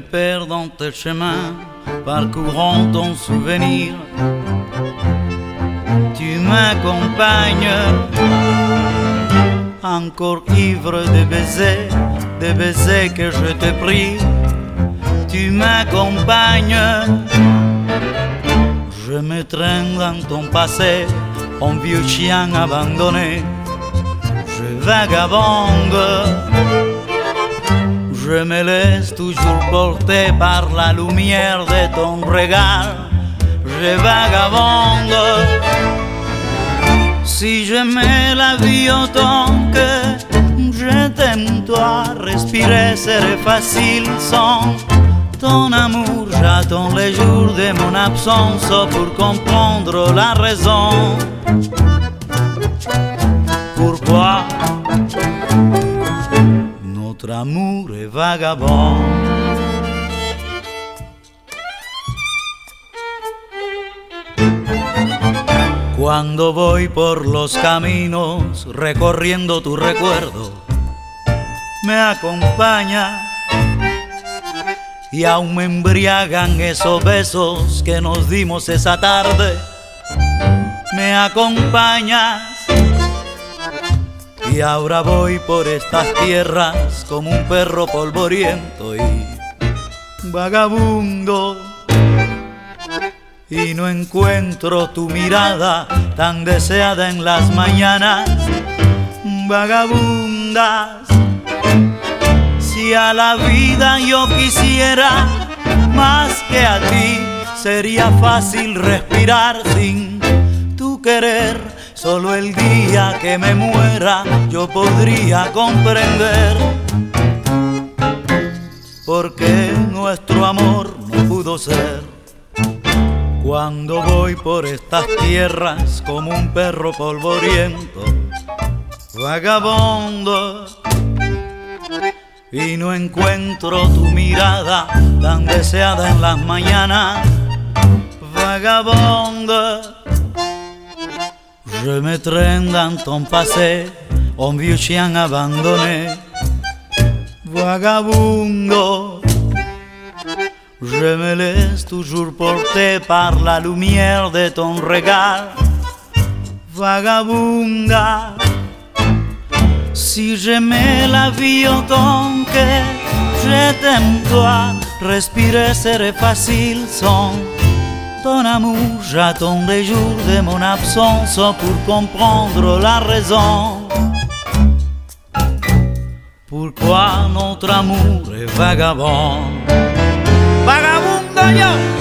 perds dans tes chemins, parcourant ton souvenir. Tu m'accompagnes, encore ivre de baisers que je t'ai pris. Tu m'accompagnes, je me traîne dans ton passé, un vieux chien abandonné. Je vagabonde, je me laisse toujours porter par la lumière de ton regard. Je vagabonde, si j'aimais la vie autant que je t'aime toi, respirer serait facile sans ton amour. J'attends les jours de mon absence pour comprendre la raison. Pourquoi notre amour est vagabond? Cuando voy por los caminos recorriendo tu recuerdo, me acompaña y aún me embriagan esos besos que nos dimos esa tarde. Me acompañas y ahora voy por estas tierras como un perro polvoriento y vagabundo, y no encuentro tu mirada tan deseada en las mañanas vagabundas. Si a la vida yo quisiera más que a ti, sería fácil respirar sin tu querer. Solo el día que me muera yo podría comprender por qué nuestro amor no pudo ser. Cuando voy por estas tierras como un perro polvoriento, vagabundo, y no encuentro tu mirada tan deseada en las mañanas vagabonde. Je me traîne dans ton passé, un vieux chien abandonné. Vagabundo, je me laisse toujours porter par la lumière de ton regard. Vagabunda, si j'aimais la vie autant que je t'aime toi, respirer serait facile sans ton amour. J'attends les jours de mon absence pour comprendre la raison. Pourquoi notre amour est vagabond? Vagabundo yo.